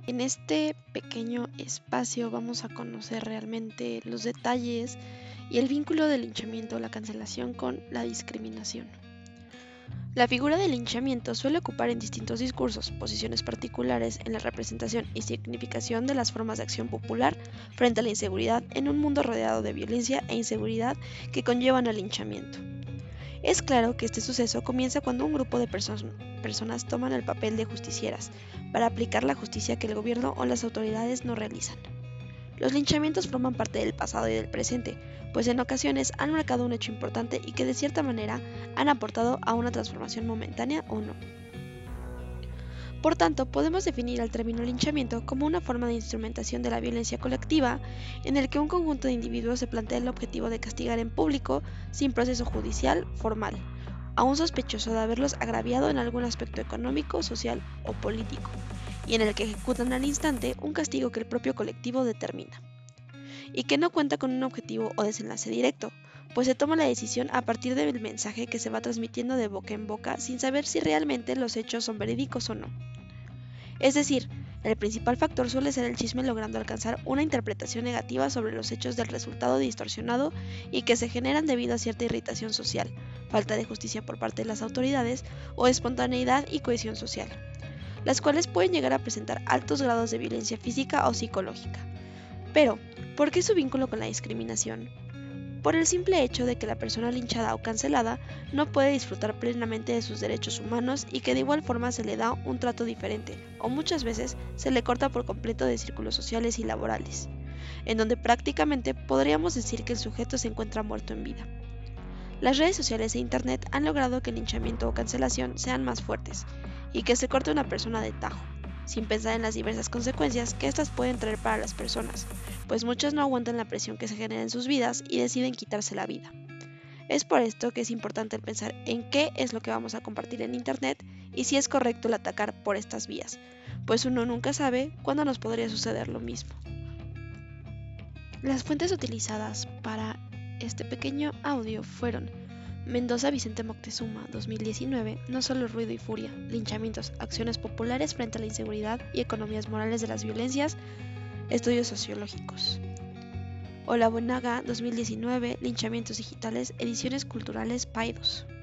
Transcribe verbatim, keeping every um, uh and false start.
En este pequeño espacio vamos a conocer realmente los detalles y el vínculo del linchamiento o la cancelación con la discriminación. La figura del linchamiento suele ocupar en distintos discursos posiciones particulares en la representación y significación de las formas de acción popular frente a la inseguridad en un mundo rodeado de violencia e inseguridad que conllevan al linchamiento. Es claro que este suceso comienza cuando un grupo de perso- personas toman el papel de justicieras para aplicar la justicia que el gobierno o las autoridades no realizan. Los linchamientos forman parte del pasado y del presente, pues en ocasiones han marcado un hecho importante y que de cierta manera han aportado a una transformación momentánea o no. Por tanto, podemos definir al término linchamiento como una forma de instrumentación de la violencia colectiva en el que un conjunto de individuos se plantea el objetivo de castigar en público, sin proceso judicial formal, a un sospechoso de haberlos agraviado en algún aspecto económico, social o político, y en el que ejecutan al instante un castigo que el propio colectivo determina, y que no cuenta con un objetivo o desenlace directo, pues se toma la decisión a partir del mensaje que se va transmitiendo de boca en boca sin saber si realmente los hechos son verídicos o no. Es decir, el principal factor suele ser el chisme logrando alcanzar una interpretación negativa sobre los hechos del resultado distorsionado y que se generan debido a cierta irritación social, falta de justicia por parte de las autoridades o espontaneidad y cohesión social, las cuales pueden llegar a presentar altos grados de violencia física o psicológica. Pero, ¿por qué su vínculo con la discriminación? Por el simple hecho de que la persona linchada o cancelada no puede disfrutar plenamente de sus derechos humanos y que de igual forma se le da un trato diferente, o muchas veces se le corta por completo de círculos sociales y laborales, en donde prácticamente podríamos decir que el sujeto se encuentra muerto en vida. Las redes sociales e Internet han logrado que el linchamiento o cancelación sean más fuertes y que se corte una persona de tajo, sin pensar en las diversas consecuencias que éstas pueden traer para las personas, pues muchas no aguantan la presión que se genera en sus vidas y deciden quitarse la vida. Es por esto que es importante pensar en qué es lo que vamos a compartir en Internet y si es correcto el atacar por estas vías, pues uno nunca sabe cuándo nos podría suceder lo mismo. Las fuentes utilizadas para este pequeño audio fueron Mendoza Vicente Moctezuma, dos mil diecinueve, No solo ruido y furia, linchamientos, acciones populares frente a la inseguridad y economías morales de las violencias, estudios sociológicos. Olabuenaga, dos mil diecinueve, Linchamientos digitales, ediciones culturales Paidos.